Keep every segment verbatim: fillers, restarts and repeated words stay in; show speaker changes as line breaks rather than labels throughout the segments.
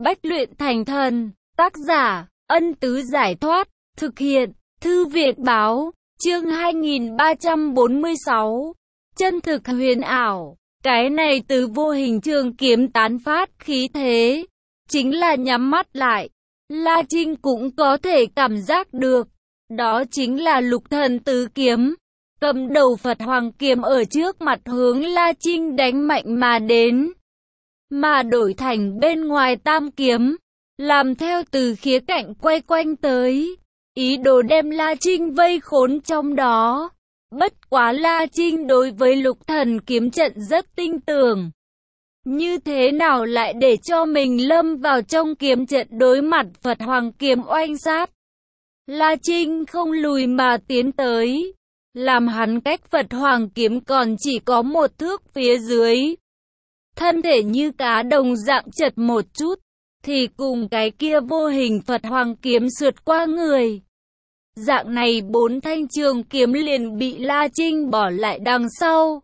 Bách luyện thành thần, tác giả, Ân Tứ Giải Thoát, thực hiện, Thư Viện Báo, chương hai nghìn ba trăm bốn mươi sáu, chân thực huyền ảo, cái này từ vô hình trường kiếm tán phát khí thế, chính là nhắm mắt lại, La Trinh cũng có thể cảm giác được, đó chính là lục thần tứ kiếm, cầm đầu Phật Hoàng kiếm ở trước mặt hướng La Trinh đánh mạnh mà đến. Mà đổi thành bên ngoài tam kiếm, làm theo từ khía cạnh quay quanh tới, ý đồ đem La Trinh vây khốn trong đó. Bất quá La Trinh đối với lục thần kiếm trận rất tin tưởng. Như thế nào lại để cho mình lâm vào trong kiếm trận đối mặt Phật Hoàng kiếm oanh sát. La Trinh không lùi mà tiến tới, làm hắn cách Phật Hoàng kiếm còn chỉ có một thước phía dưới. Thân thể như cá đồng dạng chật một chút, thì cùng cái kia vô hình Phật Hoàng kiếm sượt qua người. Dạng này bốn thanh trường kiếm liền bị La Trinh bỏ lại đằng sau.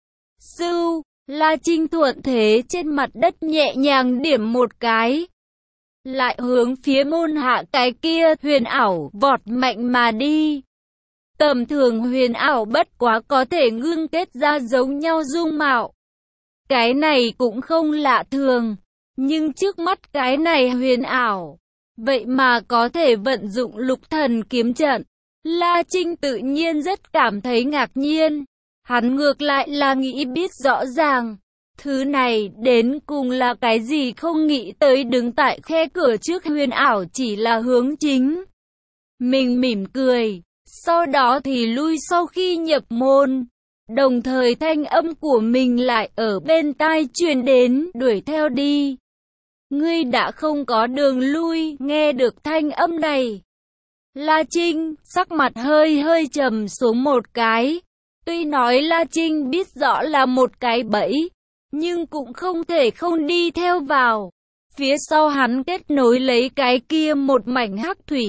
Sưu, La Trinh thuận thế trên mặt đất nhẹ nhàng điểm một cái. Lại hướng phía môn hạ cái kia huyền ảo vọt mạnh mà đi. Tầm thường huyền ảo bất quá có thể ngưng kết ra giống nhau dung mạo. Cái này cũng không lạ thường, nhưng trước mắt cái này huyền ảo, vậy mà có thể vận dụng lục thần kiếm trận. La Trinh tự nhiên rất cảm thấy ngạc nhiên, hắn ngược lại là nghĩ biết rõ ràng, thứ này đến cùng là cái gì, không nghĩ tới đứng tại khe cửa trước huyền ảo chỉ là hướng chính. Mình mỉm cười, sau đó thì lui sau khi nhập môn. Đồng thời thanh âm của mình lại ở bên tai truyền đến, đuổi theo đi. Ngươi đã không có đường lui, nghe được thanh âm này. La Trinh, sắc mặt hơi hơi trầm xuống một cái. Tuy nói La Trinh biết rõ là một cái bẫy, nhưng cũng không thể không đi theo vào. Phía sau hắn kết nối lấy cái kia một mảnh hắc thủy.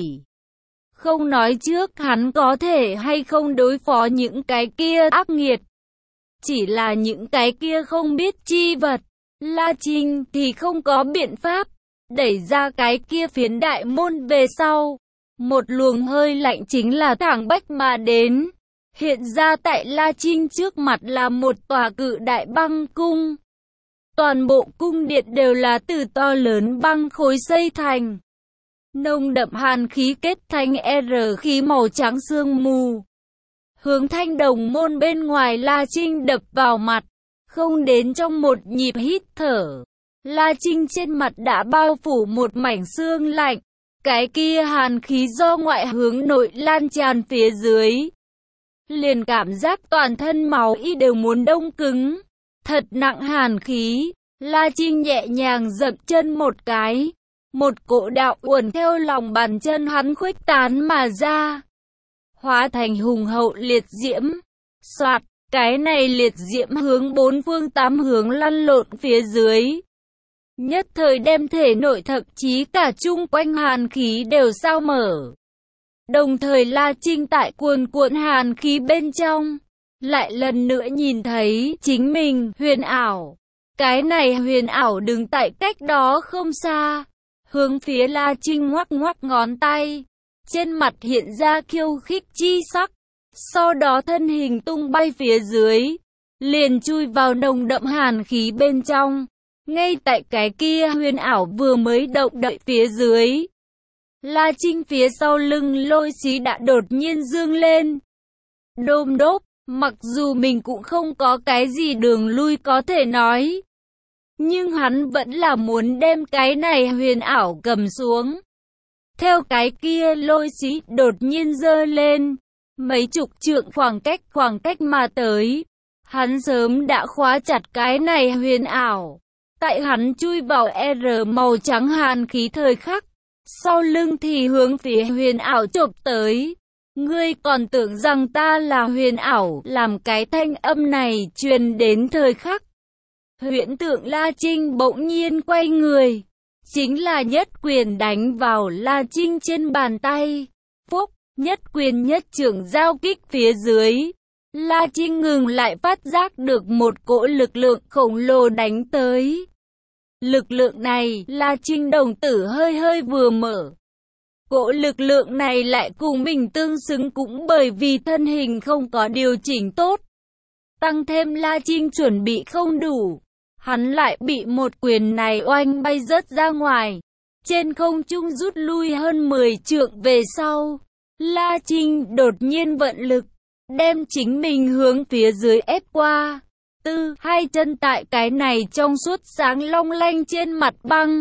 Không nói trước hắn có thể hay không đối phó những cái kia ác nghiệt. Chỉ là những cái kia không biết chi vật. La Trinh thì không có biện pháp. Đẩy ra cái kia phiến đại môn về sau. Một luồng hơi lạnh chính là thẳng bách mà đến. Hiện ra tại La Trinh trước mặt là một tòa cự đại băng cung. Toàn bộ cung điện đều là từ to lớn băng khối xây thành. Nồng đậm hàn khí kết thành R khí màu trắng sương mù. Hướng thanh đồng môn bên ngoài La Trinh đập vào mặt. Không đến trong một nhịp hít thở, La Trinh trên mặt đã bao phủ một mảnh sương lạnh. Cái kia hàn khí do ngoại hướng nội lan tràn phía dưới. Liền cảm giác toàn thân máu y đều muốn đông cứng. Thật nặng hàn khí. La Trinh nhẹ nhàng dậm chân một cái. Một cỗ đạo uẩn theo lòng bàn chân hắn khuếch tán mà ra, hóa thành hùng hậu liệt diễm. Soạt, cái này liệt diễm hướng bốn phương tám hướng lăn lộn phía dưới. Nhất thời đem thể nội thậm chí cả chung quanh hàn khí đều sao mở. Đồng thời La Trinh tại cuồn cuộn hàn khí bên trong, lại lần nữa nhìn thấy chính mình huyền ảo. Cái này huyền ảo đứng tại cách đó không xa. Hướng phía La Trinh ngoắc ngoắc ngón tay, trên mặt hiện ra khiêu khích chi sắc, sau đó thân hình tung bay phía dưới, liền chui vào nồng đậm hàn khí bên trong. Ngay tại cái kia huyền ảo vừa mới động đậy phía dưới, La Trinh phía sau lưng lôi xí đã đột nhiên dương lên. Đôm đốp, mặc dù mình cũng không có cái gì đường lui có thể nói, nhưng hắn vẫn là muốn đem cái này huyền ảo cầm xuống. Theo cái kia lôi xí đột nhiên giơ lên, mấy chục trượng khoảng cách khoảng cách mà tới. Hắn sớm đã khóa chặt cái này huyền ảo. Tại hắn chui vào R màu trắng hàn khí thời khắc, sau lưng thì hướng phía huyền ảo chộp tới. Ngươi còn tưởng rằng ta là huyền ảo, làm cái thanh âm này truyền đến thời khắc. Huyễn tượng La Trinh bỗng nhiên quay người, chính là nhất quyền đánh vào La Trinh trên bàn tay. Phúc, nhất quyền nhất chưởng giao kích phía dưới. La Trinh ngừng lại, phát giác được một cỗ lực lượng khổng lồ đánh tới. Lực lượng này, La Trinh đồng tử hơi hơi vừa mở. Cỗ lực lượng này lại cùng mình tương xứng cũng bởi vì thân hình không có điều chỉnh tốt. Tăng thêm La Trinh chuẩn bị không đủ. Hắn lại bị một quyền này oanh bay rớt ra ngoài. Trên không trung rút lui hơn mười trượng về sau. La Trinh đột nhiên vận lực. Đem chính mình hướng phía dưới ép qua. Tư, hai chân tại cái này trong suốt sáng long lanh trên mặt băng.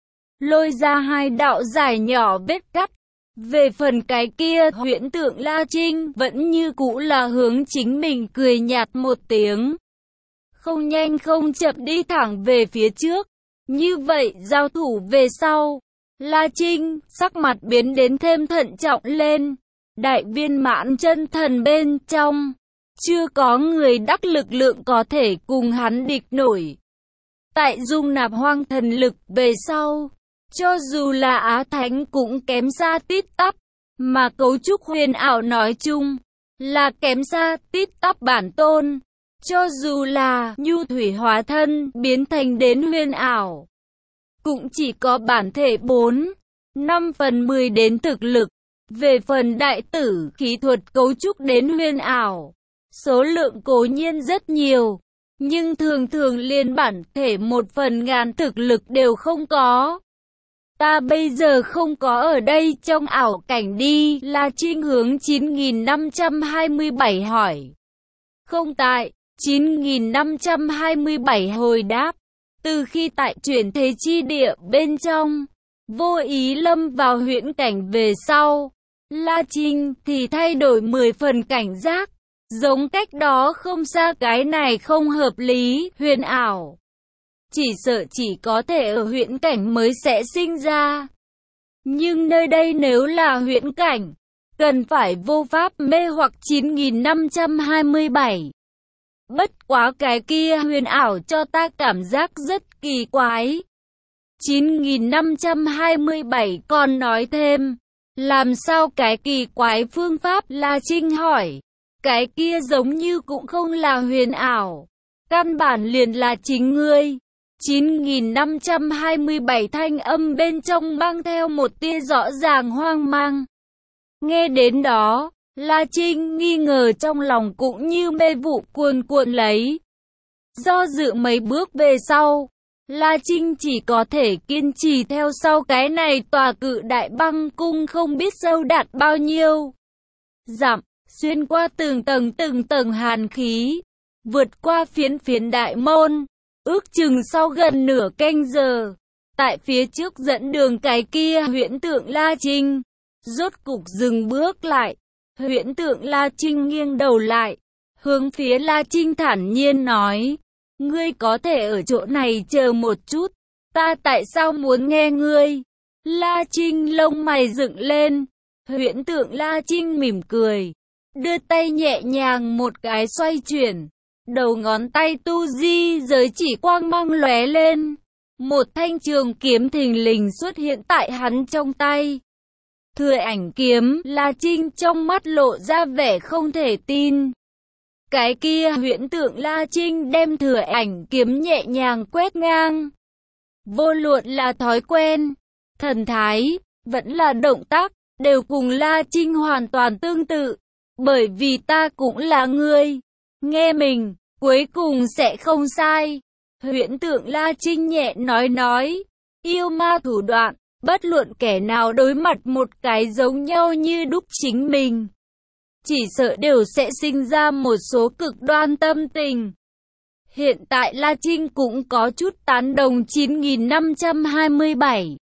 Lôi ra hai đạo dài nhỏ vết cắt. Về phần cái kia, huyễn tượng La Trinh vẫn như cũ là hướng chính mình cười nhạt một tiếng. Không nhanh không chậm đi thẳng về phía trước. Như vậy, giao thủ về sau. La Trinh, sắc mặt biến đến thêm thận trọng lên. Đại viên mãn chân thần bên trong. Chưa có người đắc lực lượng có thể cùng hắn địch nổi. Tại dung nạp hoang thần lực về sau. Cho dù là Á Thánh cũng kém xa tít tắp. Mà cấu trúc huyền ảo nói chung. Là kém xa tít tắp bản tôn. Cho dù là nhu thủy hóa thân biến thành đến huyền ảo. Cũng chỉ có bản thể bốn, năm phần mười đến thực lực. Về phần đại tử khí thuật cấu trúc đến huyền ảo. Số lượng cố nhiên rất nhiều. Nhưng thường thường liền bản thể một phần ngàn thực lực đều không có. Ta bây giờ không có ở đây trong ảo cảnh đi. La Trinh hướng chín nghìn năm trăm hai mươi bảy hỏi. Không tại. chín nghìn năm trăm hai mươi bảy hồi đáp. Từ khi tại chuyển thế chi địa bên trong. Vô ý lâm vào huyễn cảnh về sau. La Trinh thì thay đổi mười phần cảnh giác. Giống cách đó không xa cái này không hợp lý, huyền ảo. Chỉ sợ chỉ có thể ở huyễn cảnh mới sẽ sinh ra. Nhưng nơi đây nếu là huyễn cảnh, cần phải vô pháp mê hoặc chín nghìn năm trăm hai mươi bảy. Bất quá cái kia huyền ảo cho ta cảm giác rất kỳ quái. chín nghìn năm trăm hai mươi bảy còn nói thêm. Làm sao cái kỳ quái phương pháp? La Trinh hỏi. Cái kia giống như cũng không là huyền ảo. Căn bản liền là chính ngươi. chín nghìn năm trăm hai mươi bảy thanh âm bên trong mang theo một tia rõ ràng hoang mang. Nghe đến đó, La Trinh nghi ngờ trong lòng cũng như mê vụ cuồn cuộn lấy. Do dự mấy bước về sau, La Trinh chỉ có thể kiên trì theo sau cái này tòa cự đại băng cung không biết sâu đạt bao nhiêu dặm, xuyên qua từng tầng từng tầng hàn khí, vượt qua phiến phiến đại môn, ước chừng sau gần nửa canh giờ. Tại phía trước dẫn đường cái kia huyễn tượng La Trinh, rốt cục dừng bước lại. Huyễn tượng La Trinh nghiêng đầu lại, hướng phía La Trinh thản nhiên nói. Ngươi có thể ở chỗ này chờ một chút, ta tại sao muốn nghe ngươi? La Trinh lông mày dựng lên, huyễn tượng La Trinh mỉm cười, đưa tay nhẹ nhàng một cái xoay chuyển, đầu ngón tay tu di giới chỉ quang mang lóe lên, một thanh trường kiếm thình lình xuất hiện tại hắn trong tay. Thừa ảnh kiếm, La Trinh trong mắt lộ ra vẻ không thể tin. Cái kia huyễn tượng La Trinh đem thừa ảnh kiếm nhẹ nhàng quét ngang. Vô luận là thói quen, thần thái, vẫn là động tác, đều cùng La Trinh hoàn toàn tương tự. Bởi vì ta cũng là ngươi. Nghe mình, cuối cùng sẽ không sai. Huyễn tượng La Trinh nhẹ nói nói. Yêu ma thủ đoạn, bất luận kẻ nào đối mặt một cái giống nhau như đúc chính mình. Chỉ sợ đều sẽ sinh ra một số cực đoan tâm tình. Hiện tại La Trinh cũng có chút tán đồng chín nghìn năm trăm hai mươi bảy.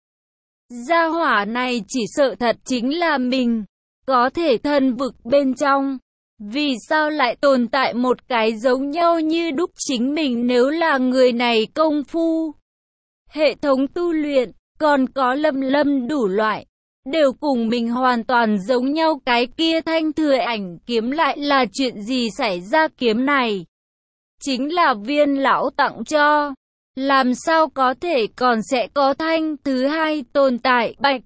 Gia hỏa này chỉ sợ thật chính là mình. Có thể thần vực bên trong. Vì sao lại tồn tại một cái giống nhau như đúc chính mình nếu là người này công phu? Hệ thống tu luyện, còn có lâm lâm đủ loại. Đều cùng mình hoàn toàn giống nhau, cái kia thanh thừa ảnh kiếm lại là chuyện gì xảy ra? Kiếm này chính là viên lão tặng cho. Làm sao có thể còn sẽ có thanh thứ hai tồn tại? Bạch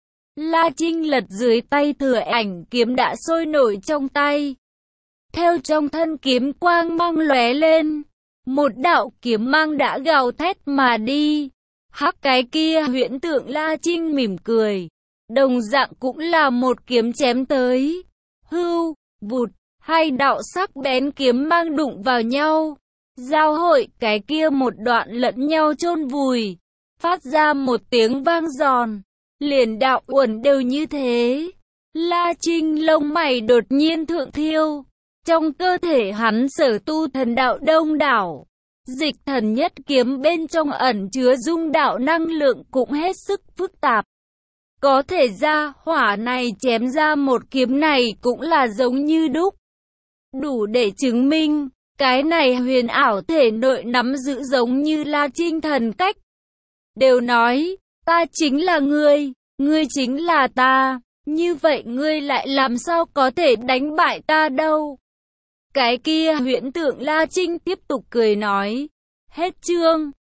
La Trinh lật dưới tay thừa ảnh kiếm đã sôi nổi trong tay. Theo trong thân kiếm quang mang lóe lên, một đạo kiếm mang đã gào thét mà đi. Hắc, cái kia huyễn tượng La Trinh mỉm cười. Đồng dạng cũng là một kiếm chém tới. Hưu, vụt, hai đạo sắc bén kiếm mang đụng vào nhau. Giao hội, cái kia một đoạn lẫn nhau chôn vùi. Phát ra một tiếng vang giòn. Liền đạo uẩn đều như thế. La Trinh lông mày đột nhiên thượng thiêu. Trong cơ thể hắn sở tu thần đạo đông đảo. Dịch thần nhất kiếm bên trong ẩn chứa dung đạo năng lượng cũng hết sức phức tạp. Có thể ra hỏa này chém ra một kiếm này cũng là giống như đúc. Đủ để chứng minh, cái này huyền ảo thể nội nắm giữ giống như La Trinh thần cách. Đều nói, ta chính là ngươi, ngươi chính là ta, như vậy ngươi lại làm sao có thể đánh bại ta đâu. Cái kia huyễn tượng La Trinh tiếp tục cười nói, hết chương.